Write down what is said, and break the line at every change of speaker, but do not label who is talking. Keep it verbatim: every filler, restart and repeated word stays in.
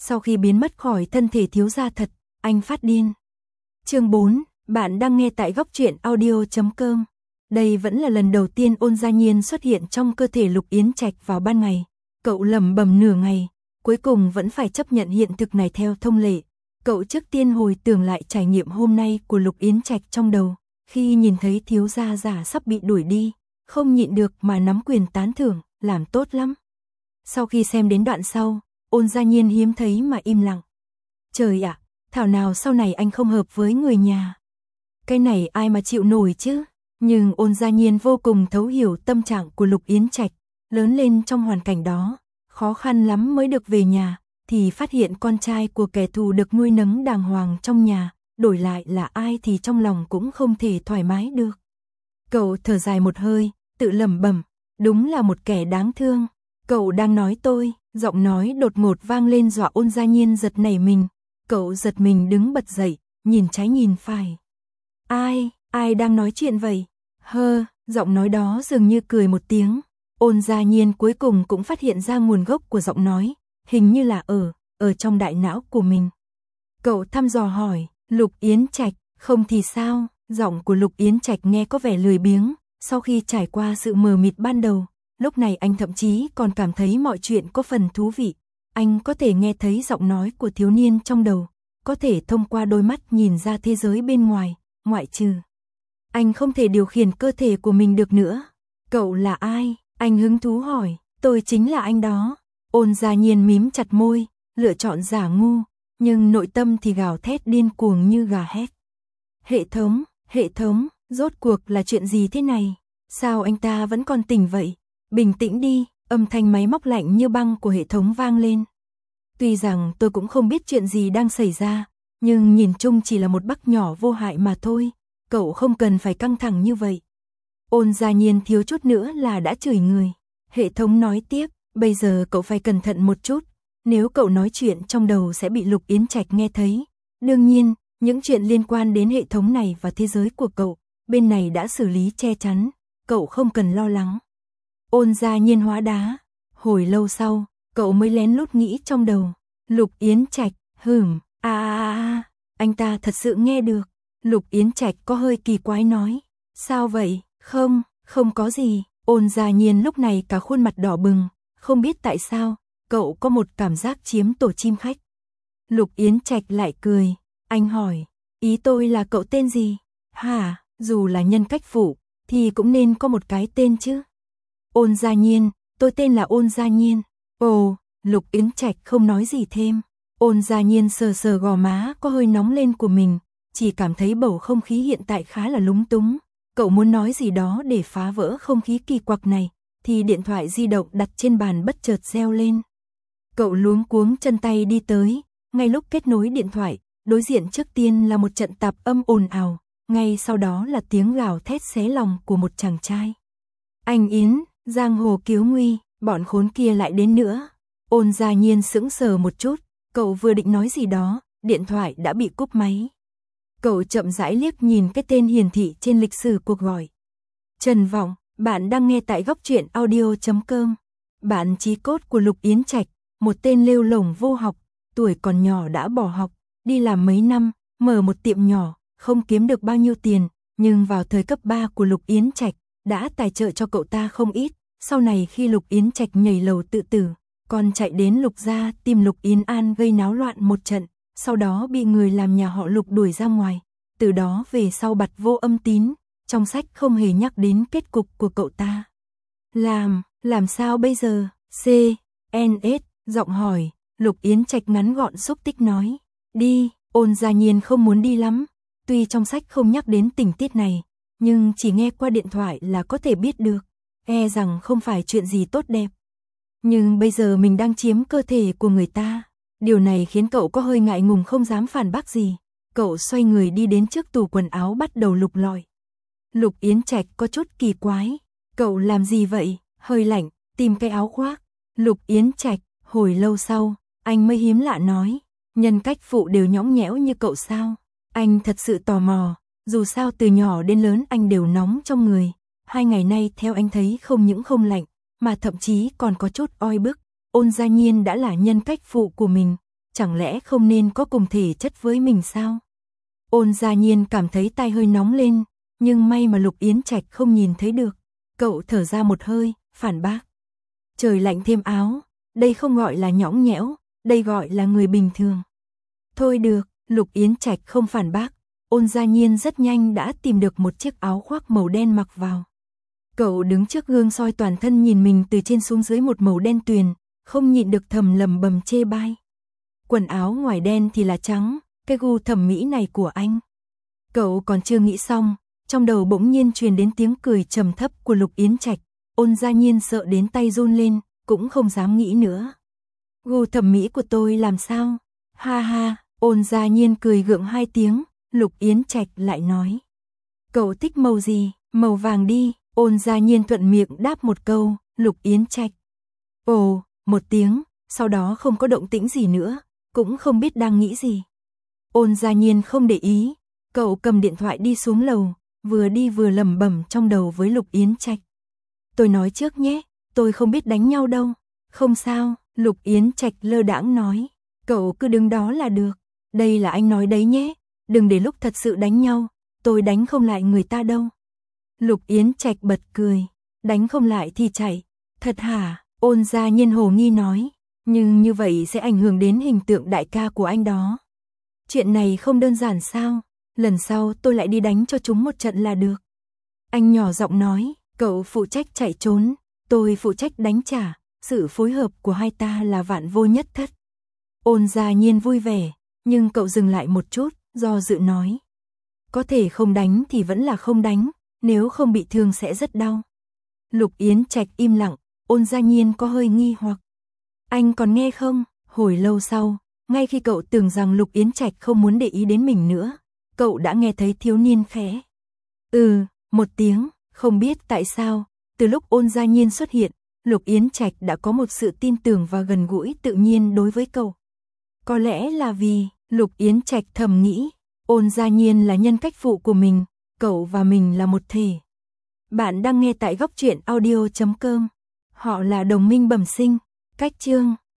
Sau khi biến mất khỏi thân thể thiếu gia thật, anh phát điên. Chương bốn, bạn đang nghe tại góc truyện audio chấm com. Đây vẫn là lần đầu tiên Ôn Gia Nhiên xuất hiện trong cơ thể Lục Yến Trạch vào ban ngày. Cậu lẩm bẩm nửa ngày, cuối cùng vẫn phải chấp nhận hiện thực này theo thông lệ. Cậu trước tiên hồi tưởng lại trải nghiệm hôm nay của Lục Yến Trạch trong đầu, khi nhìn thấy thiếu gia giả sắp bị đuổi đi, không nhịn được mà nắm quyền tán thưởng, làm tốt lắm. Sau khi xem đến đoạn sau, Ôn Gia Nhiên hiếm thấy mà im lặng. Trời ạ, thảo nào sau này anh không hợp với người nhà. Cái này ai mà chịu nổi chứ? Nhưng Ôn Gia Nhiên vô cùng thấu hiểu tâm trạng của Lục Yến Trạch, lớn lên trong hoàn cảnh đó, khó khăn lắm mới được về nhà, thì phát hiện con trai của kẻ thù được nuôi nấng đàng hoàng trong nhà, đổi lại là ai thì trong lòng cũng không thể thoải mái được. Cậu thở dài một hơi, tự lẩm bẩm, đúng là một kẻ đáng thương. Cậu đang nói tôi, giọng nói đột ngột vang lên dọa Ôn Gia Nhiên giật nảy mình. Cậu giật mình đứng bật dậy, nhìn trái nhìn phải. Ai, ai đang nói chuyện vậy? Hơ, giọng nói đó dường như cười một tiếng. Ôn Gia Nhiên cuối cùng cũng phát hiện ra nguồn gốc của giọng nói, hình như là ở, ở trong đại não của mình. Cậu thăm dò hỏi, Lục Yến Trạch, không thì sao? Giọng của Lục Yến Trạch nghe có vẻ lười biếng, sau khi trải qua sự mờ mịt ban đầu, lúc này anh thậm chí còn cảm thấy mọi chuyện có phần thú vị. Anh có thể nghe thấy giọng nói của thiếu niên trong đầu, có thể thông qua đôi mắt nhìn ra thế giới bên ngoài, ngoại trừ. Anh không thể điều khiển cơ thể của mình được nữa. Cậu là ai? Anh hứng thú hỏi. Tôi chính là anh đó. Ôn Gia Nhiên mím chặt môi, lựa chọn giả ngu, nhưng nội tâm thì gào thét điên cuồng như gà hét. Hệ thống, hệ thống, rốt cuộc là chuyện gì thế này? Sao anh ta vẫn còn tỉnh vậy? Bình tĩnh đi, âm thanh máy móc lạnh như băng của hệ thống vang lên. Tuy rằng tôi cũng không biết chuyện gì đang xảy ra, nhưng nhìn chung chỉ là một bug nhỏ vô hại mà thôi, cậu không cần phải căng thẳng như vậy. Ôn Gia Nhiên thiếu chút nữa là đã chửi người. Hệ thống nói tiếp, bây giờ cậu phải cẩn thận một chút, nếu cậu nói chuyện trong đầu sẽ bị Lục Yến Trạch nghe thấy. Đương nhiên, những chuyện liên quan đến hệ thống này và thế giới của cậu, bên này đã xử lý che chắn, cậu không cần lo lắng. Ôn Gia Nhiên hóa đá. Hồi lâu sau, cậu mới lén lút nghĩ trong đầu. Lục Yến Trạch, hửm, a a a, anh ta thật sự nghe được. Lục Yến Trạch có hơi kỳ quái nói. Sao vậy? Không, không có gì. Ôn Gia Nhiên lúc này cả khuôn mặt đỏ bừng, không biết tại sao, cậu có một cảm giác chiếm tổ chim khách. Lục Yến Trạch lại cười. Anh hỏi, ý tôi là cậu tên gì? Hả, dù là nhân cách phụ, thì cũng nên có một cái tên chứ. Ôn Gia Nhiên, tôi tên là Ôn Gia Nhiên. Ồ, Lục Yến Trạch không nói gì thêm. Ôn Gia Nhiên sờ sờ gò má có hơi nóng lên của mình, chỉ cảm thấy bầu không khí hiện tại khá là lúng túng. Cậu muốn nói gì đó để phá vỡ không khí kỳ quặc này, thì điện thoại di động đặt trên bàn bất chợt reo lên. Cậu luống cuống chân tay đi tới, ngay lúc kết nối điện thoại, đối diện trước tiên là một trận tạp âm ồn ào, ngay sau đó là tiếng gào thét xé lòng của một chàng trai. Anh Yến, giang hồ cứu nguy, bọn khốn kia lại đến nữa. Ôn Gia Nhiên sững sờ một chút, cậu vừa định nói gì đó, điện thoại đã bị cúp máy. Cậu chậm rãi liếc nhìn cái tên hiển thị trên lịch sử cuộc gọi. Trần Vọng, bạn đang nghe tại góc truyện audio chấm com. Bạn chí cốt của Lục Yến Trạch, một tên lêu lổng vô học, tuổi còn nhỏ đã bỏ học, đi làm mấy năm, mở một tiệm nhỏ, không kiếm được bao nhiêu tiền, nhưng vào thời cấp ba của Lục Yến Trạch, đã tài trợ cho cậu ta không ít. Sau này khi Lục Yến Trạch nhảy lầu tự tử, còn chạy đến Lục gia tìm Lục Yến An gây náo loạn một trận, sau đó bị người làm nhà họ Lục đuổi ra ngoài. Từ đó về sau bặt vô âm tín, trong sách không hề nhắc đến kết cục của cậu ta. Làm, làm sao bây giờ? C, N S, giọng hỏi, Lục Yến Trạch ngắn gọn xúc tích nói. Đi, Ôn Gia Nhiên không muốn đi lắm, tuy trong sách không nhắc đến tình tiết này, nhưng chỉ nghe qua điện thoại là có thể biết được, e rằng không phải chuyện gì tốt đẹp. Nhưng bây giờ mình đang chiếm cơ thể của người ta, điều này khiến cậu có hơi ngại ngùng không dám phản bác gì. Cậu xoay người đi đến trước tủ quần áo bắt đầu lục lọi. Lục Yến Trạch có chút kỳ quái. Cậu làm gì vậy? Hơi lạnh, tìm cái áo khoác. Lục Yến Trạch, hồi lâu sau, anh mới hiếm lạ nói. Nhân cách phụ đều nhõng nhẽo như cậu sao? Anh thật sự tò mò. Dù sao từ nhỏ đến lớn anh đều nóng trong người. Hai ngày nay theo anh thấy không những không lạnh, mà thậm chí còn có chút oi bức. Ôn Gia Nhiên đã là nhân cách phụ của mình. chẳng lẽ không nên có cùng thể chất với mình sao? Ôn Gia Nhiên cảm thấy tai hơi nóng lên, nhưng may mà Lục Yến Trạch không nhìn thấy được. Cậu thở ra một hơi, phản bác. Trời lạnh thêm áo, đây không gọi là nhõng nhẽo, đây gọi là người bình thường. Thôi được, Lục Yến Trạch không phản bác. Ôn Gia Nhiên rất nhanh đã tìm được một chiếc áo khoác màu đen mặc vào. Cậu đứng trước gương soi toàn thân nhìn mình từ trên xuống dưới một màu đen tuyền, không nhịn được thầm lầm bầm chê bai. Quần áo ngoài đen thì là trắng, cái gu thẩm mỹ này của anh. Cậu còn chưa nghĩ xong, trong đầu bỗng nhiên truyền đến tiếng cười trầm thấp của Lục Yến Trạch. Ôn Gia Nhiên sợ đến tay run lên, cũng không dám nghĩ nữa. Gu thẩm mỹ của tôi làm sao? Ha ha, Ôn Gia Nhiên cười gượng hai tiếng, Lục Yến Trạch lại nói. Cậu thích màu gì? Màu vàng đi. Ôn Gia Nhiên thuận miệng đáp một câu, Lục Yến Trạch. Ồ, một tiếng, sau đó không có động tĩnh gì nữa, cũng không biết đang nghĩ gì. Ôn Gia Nhiên không để ý, cậu cầm điện thoại đi xuống lầu, vừa đi vừa lẩm bẩm trong đầu với Lục Yến Trạch. Tôi nói trước nhé, tôi không biết đánh nhau đâu. Không sao, Lục Yến Trạch lơ đãng nói, cậu cứ đứng đó là được. Đây là anh nói đấy nhé, đừng để lúc thật sự đánh nhau, tôi đánh không lại người ta đâu. Lục Yến Trạch bật cười, đánh không lại thì chạy. Thật hả? Ôn Gia Nhiên hồ nghi nói, nhưng như vậy sẽ ảnh hưởng đến hình tượng đại ca của anh đó. Chuyện này không đơn giản sao? Lần sau tôi lại đi đánh cho chúng một trận là được. Anh nhỏ giọng nói, cậu phụ trách chạy trốn, tôi phụ trách đánh trả, sự phối hợp của hai ta là vạn vô nhất thất. Ôn Gia Nhiên vui vẻ, nhưng cậu dừng lại một chút, do dự nói. Có thể không đánh thì vẫn là không đánh, nếu không bị thương sẽ rất đau. Lục Yến Trạch im lặng, Ôn Gia Nhiên có hơi nghi hoặc. Anh còn nghe không? Hồi lâu sau, ngay khi cậu tưởng rằng Lục Yến Trạch không muốn để ý đến mình nữa, cậu đã nghe thấy thiếu niên khẽ. Ừ, một tiếng, không biết tại sao, từ lúc Ôn Gia Nhiên xuất hiện, Lục Yến Trạch đã có một sự tin tưởng và gần gũi tự nhiên đối với cậu. Có lẽ là vì, Lục Yến Trạch thầm nghĩ, Ôn Gia Nhiên là nhân cách phụ của mình, cậu và mình là một thể. Bạn đang nghe tại góc truyện audio chấm com. Họ là đồng minh bẩm sinh. Cách chương